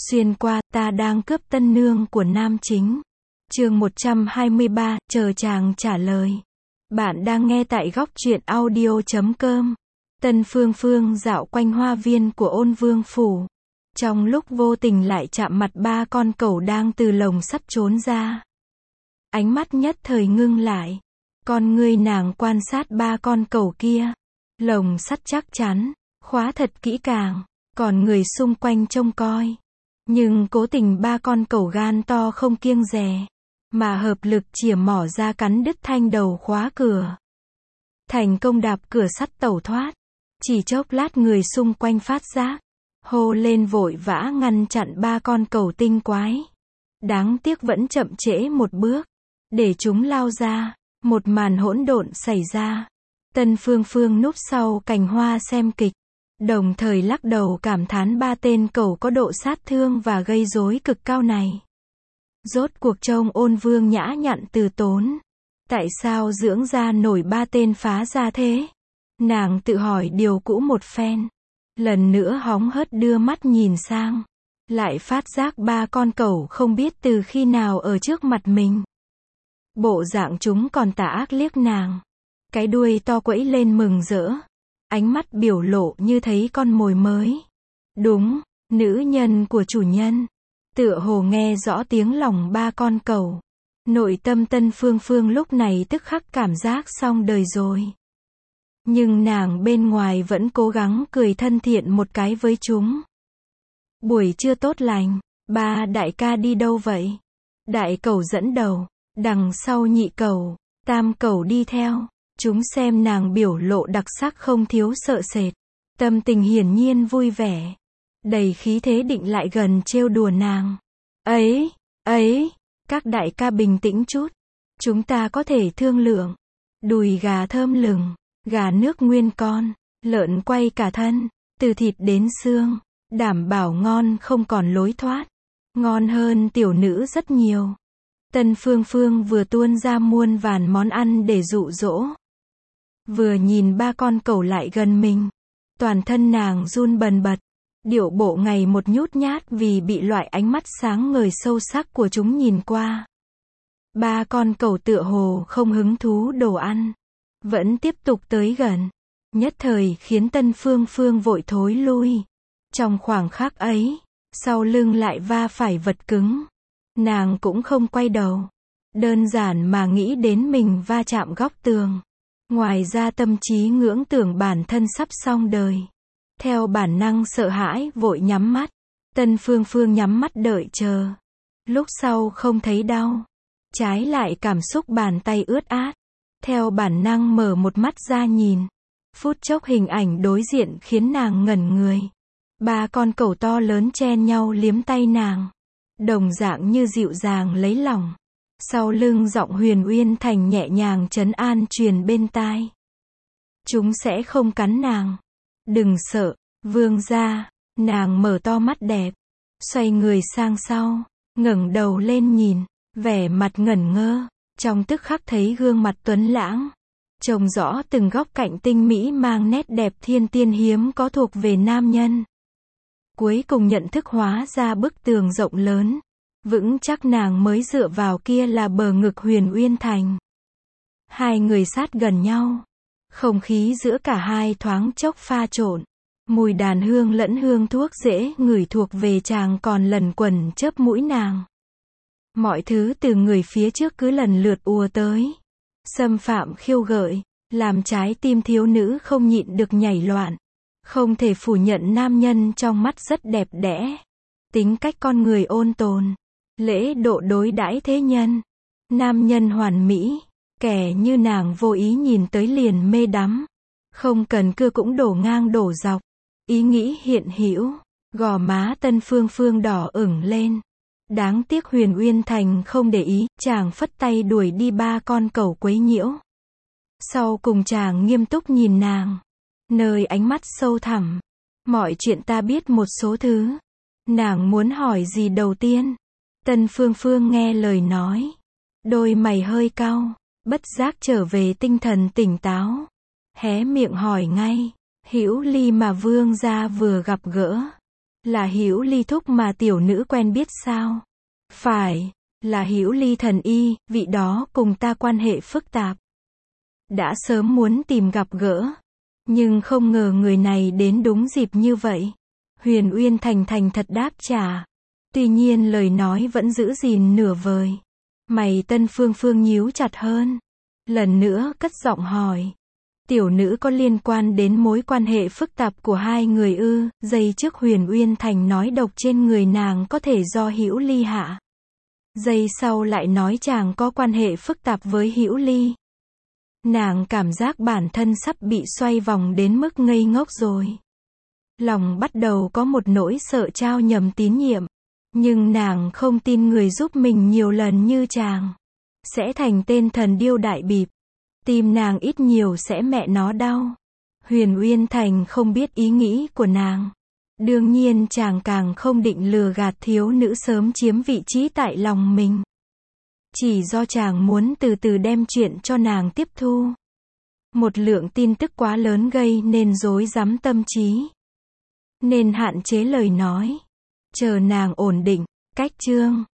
Xuyên qua, ta đang cướp tân nương của nam chính. Chương 123, chờ chàng trả lời. Bạn đang nghe tại góc truyện audio.com. Tân Phương Phương dạo quanh hoa viên của Ôn Vương phủ. Trong lúc vô tình lại chạm mặt ba con cẩu đang từ lồng sắt trốn ra. Ánh mắt nhất thời ngưng lại. Con ngươi nàng quan sát ba con cẩu kia. Lồng sắt chắc chắn, khóa thật kỹ càng, còn người xung quanh trông coi. Nhưng cố tình ba con cẩu gan to không kiêng dè, mà hợp lực chìa mỏ ra cắn đứt thanh đầu khóa cửa. Thành công đạp cửa sắt tẩu thoát. Chỉ chốc lát người xung quanh phát giác, hô lên vội vã ngăn chặn ba con cẩu tinh quái. Đáng tiếc vẫn chậm trễ một bước, để chúng lao ra, một màn hỗn độn xảy ra. Tân Phương Phương núp sau cành hoa xem kịch, đồng thời lắc đầu cảm thán ba tên cẩu có độ sát thương và gây rối cực cao này. Rốt cuộc trông Ôn Vương nhã nhặn từ tốn. Tại sao dưỡng ra nổi ba tên phá gia thế? Nàng tự hỏi điều cũ một phen. Lần nữa hóng hớt đưa mắt nhìn sang. Lại phát giác ba con cẩu không biết từ khi nào ở trước mặt mình. Bộ dạng chúng còn tà ác liếc nàng. Cái đuôi to quẫy lên mừng rỡ. Ánh mắt biểu lộ như thấy con mồi mới. Đúng, nữ nhân của chủ nhân. Tựa hồ nghe rõ tiếng lòng ba con cẩu. Nội tâm Tân Phương Phương lúc này tức khắc cảm giác xong đời rồi. Nhưng nàng bên ngoài vẫn cố gắng cười thân thiện một cái với chúng. Buổi trưa tốt lành, ba đại ca đi đâu vậy? Đại cẩu dẫn đầu, đằng sau nhị cẩu, tam cẩu đi theo. Chúng xem nàng biểu lộ đặc sắc không thiếu sợ sệt. Tâm tình hiển nhiên vui vẻ. Đầy khí thế định lại gần trêu đùa nàng. Ấy, các đại ca bình tĩnh chút. Chúng ta có thể thương lượng. Đùi gà thơm lừng, gà nước nguyên con, lợn quay cả thân, từ thịt đến xương, đảm bảo ngon không còn lối thoát. Ngon hơn tiểu nữ rất nhiều. Tân Phương Phương vừa tuôn ra muôn vàn món ăn để dụ dỗ. Vừa nhìn ba con cẩu lại gần mình, toàn thân nàng run bần bật, điệu bộ ngày một nhút nhát vì bị loại ánh mắt sáng ngời sâu sắc của chúng nhìn qua. Ba con cẩu tựa hồ không hứng thú đồ ăn, vẫn tiếp tục tới gần, nhất thời khiến Tân Phương Phương vội thối lui. Trong khoảng khắc ấy, sau lưng lại va phải vật cứng. Nàng cũng không quay đầu, đơn giản mà nghĩ đến mình va chạm góc tường. Ngoài ra tâm trí ngưỡng tưởng bản thân sắp xong đời. Theo bản năng sợ hãi vội nhắm mắt. Tân Phương Phương nhắm mắt đợi chờ. Lúc sau không thấy đau. Trái lại cảm xúc bàn tay ướt át. Theo bản năng mở một mắt ra nhìn. Phút chốc hình ảnh đối diện khiến nàng ngẩn người. Ba con cẩu to lớn chen nhau liếm tay nàng. Đồng dạng như dịu dàng lấy lòng. Sau lưng giọng Huyền Uyên Thành nhẹ nhàng trấn an truyền bên tai. Chúng sẽ không cắn nàng. Đừng sợ, vương gia. Nàng mở to mắt đẹp. Xoay người sang sau. Ngẩng đầu lên nhìn. Vẻ mặt ngẩn ngơ. Trong tức khắc thấy gương mặt tuấn lãng. Trông rõ từng góc cạnh tinh mỹ mang nét đẹp thiên tiên hiếm có thuộc về nam nhân. Cuối cùng nhận thức hóa ra bức tường rộng lớn. Vững chắc nàng mới dựa vào kia là bờ ngực Huyền Uyên Thành. Hai người sát gần nhau. Không khí giữa cả hai thoáng chốc pha trộn. Mùi đàn hương lẫn hương thuốc dễ ngửi thuộc về chàng còn lần quẩn chớp mũi nàng. Mọi thứ từ người phía trước cứ lần lượt ùa tới. Xâm phạm khiêu gợi, làm trái tim thiếu nữ không nhịn được nhảy loạn. Không thể phủ nhận nam nhân trong mắt rất đẹp đẽ. Tính cách con người ôn tồn. Lễ độ đối đãi thế nhân. Nam nhân hoàn mỹ. Kẻ như nàng vô ý nhìn tới liền mê đắm. Không cần cưa cũng đổ ngang đổ dọc. Ý nghĩ hiện hữu. Gò má Tân Phương Phương đỏ ửng lên. Đáng tiếc Huyền Uyên Thành không để ý. Chàng phất tay đuổi đi ba con cẩu quấy nhiễu. Sau cùng chàng nghiêm túc nhìn nàng. Nơi ánh mắt sâu thẳm. Mọi chuyện ta biết một số thứ. Nàng muốn hỏi gì đầu tiên? Tân Phương Phương nghe lời nói. Đôi mày hơi cau. Bất giác trở về tinh thần tỉnh táo. Hé miệng hỏi ngay. Hữu Ly mà vương gia vừa gặp gỡ. Là Hữu Ly thúc mà tiểu nữ quen biết sao? Phải, là Hữu Ly thần y, vị đó cùng ta quan hệ phức tạp. Đã sớm muốn tìm gặp gỡ, nhưng không ngờ người này đến đúng dịp như vậy. Huyền Uyên thành thành thật đáp trả. Tuy nhiên lời nói vẫn giữ gìn nửa vời. Mày Tân Phương Phương nhíu chặt hơn. Lần nữa cất giọng hỏi. Tiểu nữ có liên quan đến mối quan hệ phức tạp của hai người ư? Giây trước Huyền Uyên thành nói độc trên người nàng có thể do Hữu Ly hạ. Giây sau lại nói chàng có quan hệ phức tạp với Hữu Ly. Nàng cảm giác bản thân sắp bị xoay vòng đến mức ngây ngốc rồi. Lòng bắt đầu có một nỗi sợ trao nhầm tín nhiệm. Nhưng nàng không tin người giúp mình nhiều lần như chàng sẽ thành tên thần điêu đại bịp. Tim nàng ít nhiều sẽ mẹ nó đau. Huyền Uyên thành không biết ý nghĩ của nàng. Đương nhiên chàng càng không định lừa gạt thiếu nữ sớm chiếm vị trí tại lòng mình. Chỉ do chàng muốn từ từ đem chuyện cho nàng tiếp thu. Một lượng tin tức quá lớn gây nên rối rắm tâm trí. Nên hạn chế lời nói. Chờ nàng ổn định, cách chương.